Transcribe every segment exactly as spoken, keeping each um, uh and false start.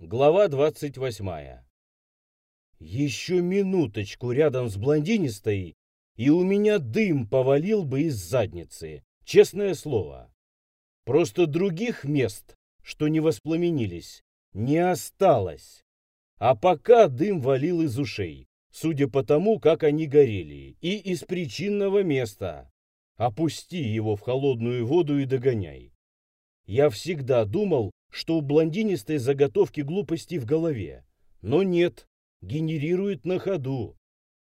Глава двадцать восьмая. Еще минуточку рядом с блондинистой, и у меня дым повалил бы из задницы, честное слово. Просто других мест, что не воспламенились, не осталось. А пока дым валил из ушей, судя по тому, как они горели, и из причинного места. Опусти его в холодную воду и догоняй. Я всегда думал, что у блондинистой заготовки глупости в голове. Но нет, генерирует на ходу.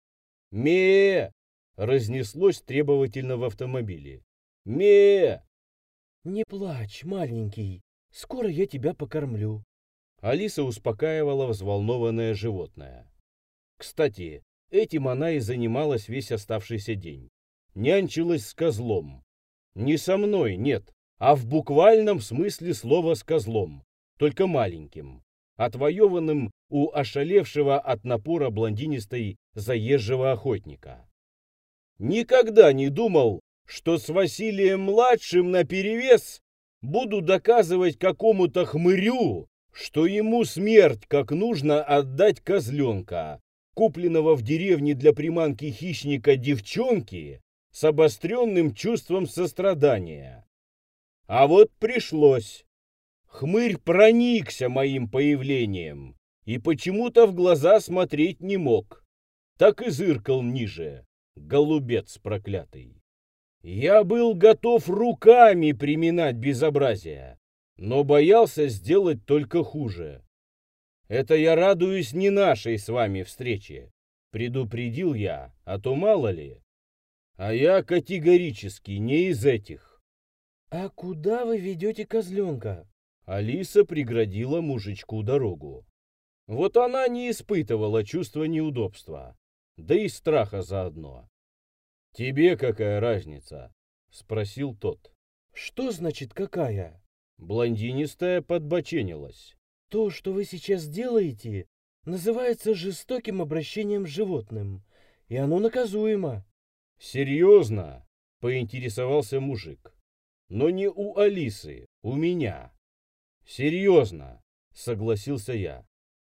ме разнеслось требовательно в автомобиле. ме «Не плачь, маленький, скоро я тебя покормлю». Алиса успокаивала взволнованное животное. Кстати, этим она и занималась весь оставшийся день. Нянчилась с козлом. Не со мной, нет, а в буквальном смысле слова с козлом, только маленьким, отвоеванным у ошалевшего от напора блондинистой заезжего охотника. Никогда не думал, что с Василием-младшим наперевес буду доказывать какому-то хмырю, что ему смерть как нужно отдать козленка, купленного в деревне для приманки хищника девчонки с обостренным чувством сострадания. А вот пришлось. Хмырь проникся моим появлением и почему-то в глаза смотреть не мог. Так и зыркал ниже, голубец проклятый. Я был готов руками приминать безобразие, но боялся сделать только хуже. Это я радуюсь не нашей с вами встрече, предупредил я, а то мало ли. А я категорически не из этих. «А куда вы ведете козленка?» Алиса преградила мужичку дорогу. Вот она не испытывала чувства неудобства, да и страха заодно. «Тебе какая разница?» — спросил тот. «Что значит какая?» Блондинистая подбоченилась. «То, что вы сейчас делаете, называется жестоким обращением с животным, и оно наказуемо». «Серьезно?» — поинтересовался мужик. «Но не у Алисы, у меня». «Серьезно?» — согласился я.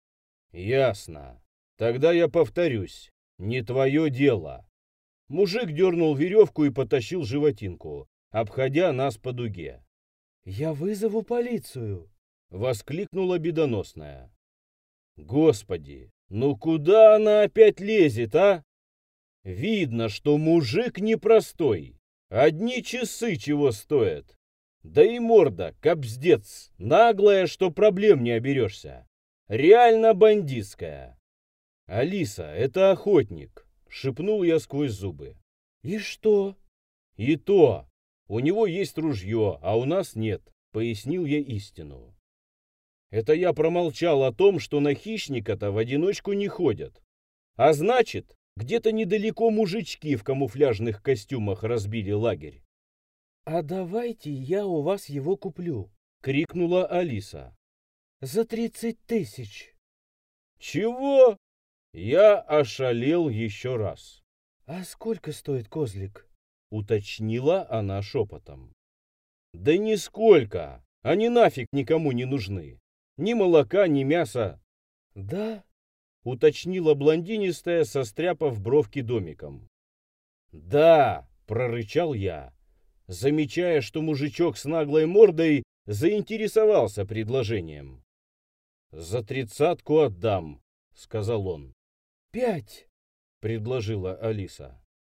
«Ясно. Тогда я повторюсь. Не твое дело». Мужик дернул веревку и потащил животинку, обходя нас по дуге. «Я вызову полицию!» — воскликнула бедоносная. «Господи, ну куда она опять лезет, а? Видно, что мужик непростой. Одни часы чего стоят. Да и морда, кобздец, наглая, что проблем не оберешься. Реально бандитская. Алиса, это охотник», — шепнул я сквозь зубы. «И что?» «И то. У него есть ружье, а у нас нет», — пояснил я истину. Это я промолчал о том, что на хищника-то в одиночку не ходят. А значит, где-то недалеко мужички в камуфляжных костюмах разбили лагерь. «А давайте я у вас его куплю», — крикнула Алиса. «За тридцать тысяч». «Чего?» Я ошалел еще раз. «А сколько стоит козлик?» — уточнила она шепотом. «Да нисколько, они нафиг никому не нужны. Ни молока, ни мяса». «Да?» — уточнила блондинистая, состряпав бровки домиком. «Да!» — прорычал я, замечая, что мужичок с наглой мордой заинтересовался предложением. «За тридцатку отдам», — сказал он. «Пять!» — предложила Алиса.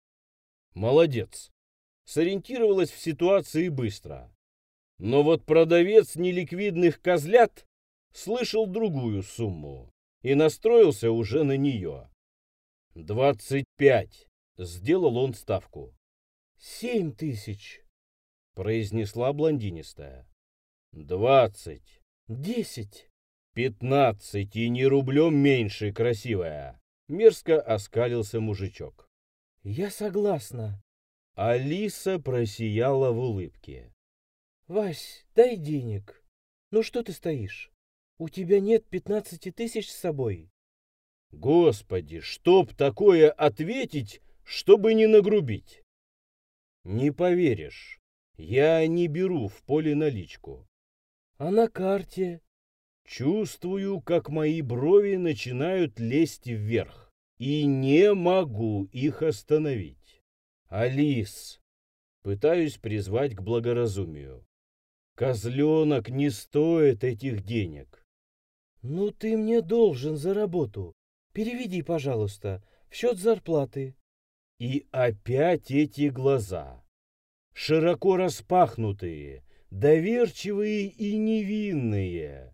«Молодец!» Сориентировалась в ситуации быстро. Но вот продавец неликвидных козлят слышал другую сумму и настроился уже на нее. «Двадцать пять!» — сделал он ставку. «Семь тысяч!» — произнесла блондинистая. «Двадцать!» «Десять!» «Пятнадцать и не рублем меньше, красивая!» — мерзко оскалился мужичок. «Я согласна». Алиса просияла в улыбке. «Вась, дай денег. Ну что ты стоишь? У тебя нет пятнадцати тысяч с собой?» Господи, чтоб такое ответить, чтобы не нагрубить. Не поверишь, я не беру в поле наличку. «А на карте?» Чувствую, как мои брови начинают лезть вверх, и не могу их остановить. Алис, пытаюсь призвать к благоразумию. Козленок не стоит этих денег. Ну ты мне должен за работу. Переведи, пожалуйста, в счет зарплаты. И опять эти глаза. Широко распахнутые, доверчивые и невинные.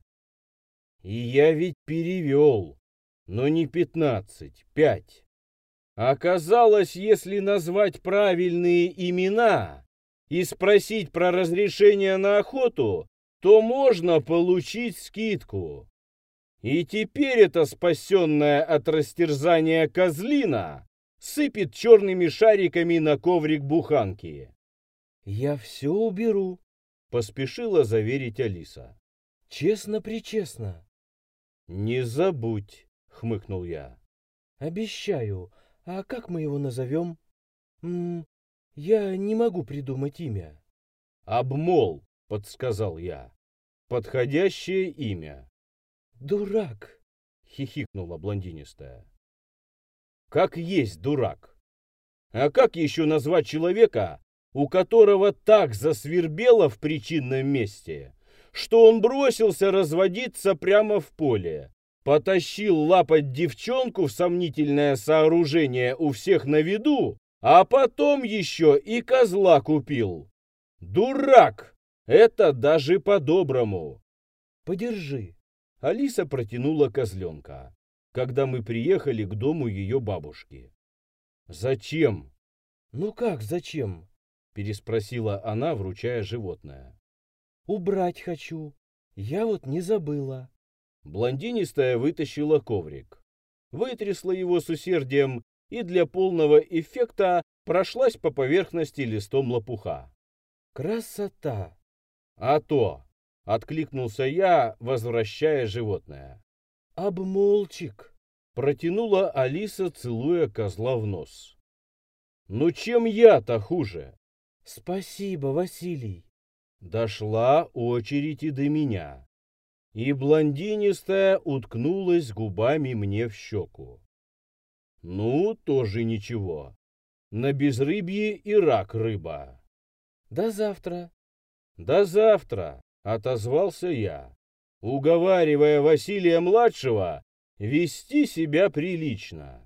И я ведь перевел, но не пятнадцать, пять. Оказалось, если назвать правильные имена и спросить про разрешение на охоту, то можно получить скидку. И теперь эта спасенная от растерзания козлина сыпет черными шариками на коврик буханки. Я все уберу, Поспешила заверить Алиса. честно-причестно. Не забудь, хмыкнул я. Обещаю. А как мы его назовем? М, я не могу придумать имя. Обмол, подсказал я. Подходящее имя. Дурак. Хихикнула блондинистая. Как есть дурак. А как еще назвать человека, у которого так засвербело в причинном месте, что он бросился разводиться прямо в поле, потащил лапать девчонку в сомнительное сооружение у всех на виду, а потом еще и козла купил? Дурак! Это даже по-доброму. Подержи. Алиса протянула козленка, когда мы приехали к дому ее бабушки. «Зачем?» Ну как, зачем? переспросила она, вручая животное. Убрать хочу. Я вот не забыла. Блондинистая вытащила коврик, вытрясла его с усердием и для полного эффекта прошлась по поверхности листом лопуха. Красота. «А то!» — откликнулся я, возвращая животное. Обмолчик. Протянула Алиса, целуя козла в нос. «Ну чем я-то хуже?» Спасибо, Василий. Дошла очередь и до меня. И блондинистая уткнулась губами мне в щеку. Ну, тоже ничего. На безрыбье и рак рыба. До завтра. До завтра, отозвался я, уговаривая Василия-младшего вести себя прилично.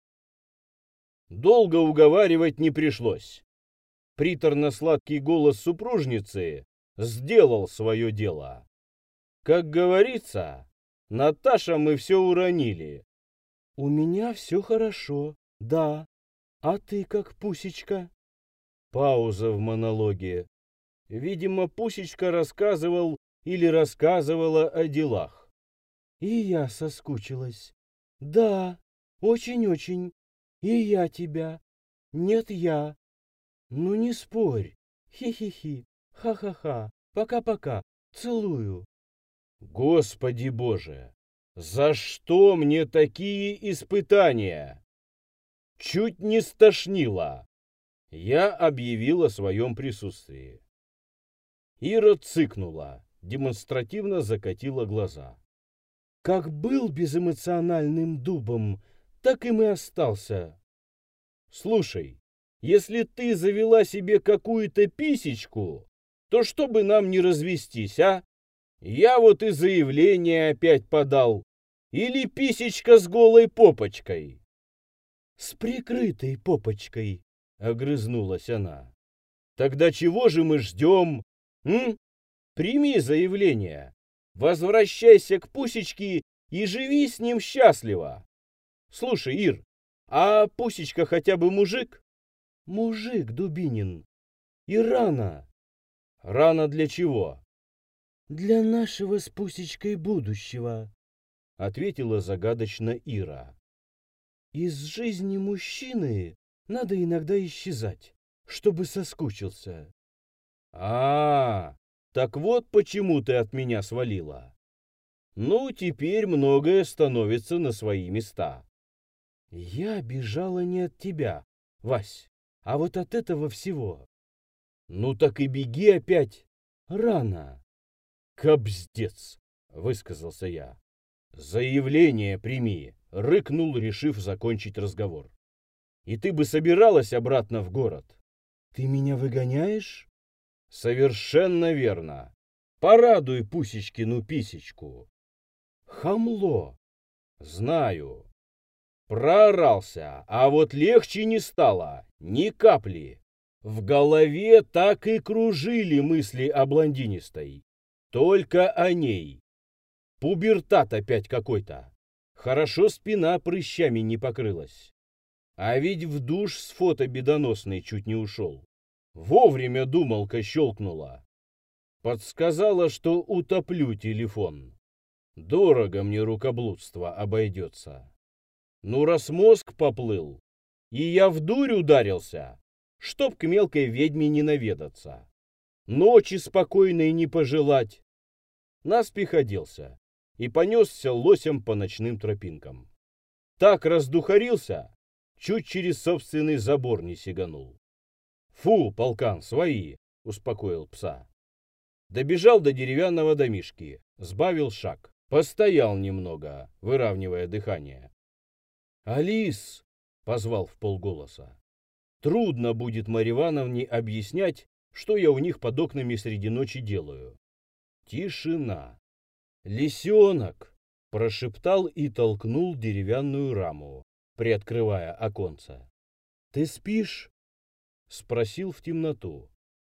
Долго уговаривать не пришлось. Приторно-сладкий голос супружницы сделал свое дело. Как говорится, Наташа, мы все уронили. У меня все хорошо, да. А ты как, Пусечка? Пауза в монологе. Видимо, Пусечка рассказывал или рассказывала о делах. И я соскучилась. Да, очень-очень. И я тебя. Нет, я. Ну не спорь. Хи-хи-хи. Ха-ха-ха. Пока-пока. Целую. Господи Боже, за что мне такие испытания? Чуть не стошнило. Я объявил о своем присутствии. Ира цыкнула, демонстративно закатила глаза. Как был безэмоциональным дубом, так им и остался. Слушай, если ты завела себе какую-то писечку, то чтобы нам не развестись, а? Я вот и заявление опять подал. Или писечка с голой попочкой? С прикрытой попочкой, Огрызнулась она. Тогда чего же мы ждем? М? Прими заявление. Возвращайся к Пусечке и живи с ним счастливо. Слушай, Ир, а Пусечка хотя бы мужик? Мужик, Дубинин. И рано. Рано для чего? Для нашего с Пусечкой будущего, Ответила загадочно Ира. Из жизни мужчины надо иногда исчезать, чтобы соскучился. А, так вот почему ты от меня свалила. Ну, теперь многое становится на свои места. Я бежала не от тебя, Вась, а вот от этого всего. Ну так и беги опять. Рано. Кобздец. высказался я. Заявление прими, рыкнул, решив закончить разговор. И ты бы собиралась обратно в город. Ты меня выгоняешь? Совершенно верно. Порадуй Пусечкину писечку. Хамло. Знаю. Проорался, а вот легче не стало, ни капли. В голове так и кружили мысли о блондинистой. Только о ней. Пубертат опять какой-то. Хорошо спина прыщами не покрылась. А ведь в душ с фото бедоносной чуть не ушел. Вовремя думалка щелкнула. Подсказала, что утоплю телефон. Дорого мне рукоблудство обойдется. Ну, раз мозг поплыл, и я в дурь ударился, чтоб к мелкой ведьме не наведаться. Ночи спокойной не пожелать. Наспех оделся и понесся лосем по ночным тропинкам. Так раздухарился, чуть через собственный забор не сиганул. «Фу, полкан, свои!» — успокоил пса. Добежал до деревянного домишки, сбавил шаг, постоял немного, выравнивая дыхание. «Алис!» — позвал вполголоса. «Трудно будет Марье Ивановне объяснять, что я у них под окнами среди ночи делаю». Тишина. «Лисенок!» — прошептал и толкнул деревянную раму, приоткрывая оконце. «Ты спишь?» — спросил в темноту.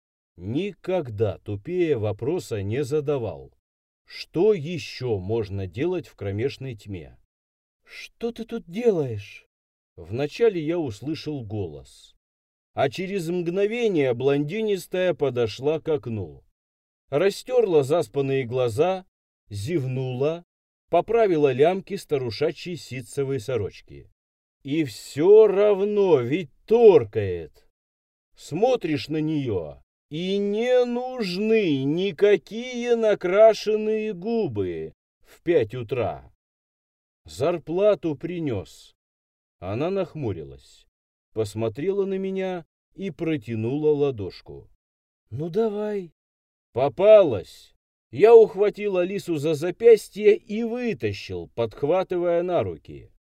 Никогда тупее вопроса не задавал. Что еще можно делать в кромешной тьме? «Что ты тут делаешь?» Вначале я услышал голос, а через мгновение блондинистая подошла к окну. Растерла заспанные глаза, зевнула, поправила лямки старушачьей ситцевой сорочки. И все равно ведь торкает. Смотришь на нее, и не нужны никакие накрашенные губы в пять утра. Зарплату принес. Она нахмурилась, посмотрела на меня и протянула ладошку. «Ну давай». Попалась. Я ухватил Алису за запястье и вытащил, подхватывая на руки.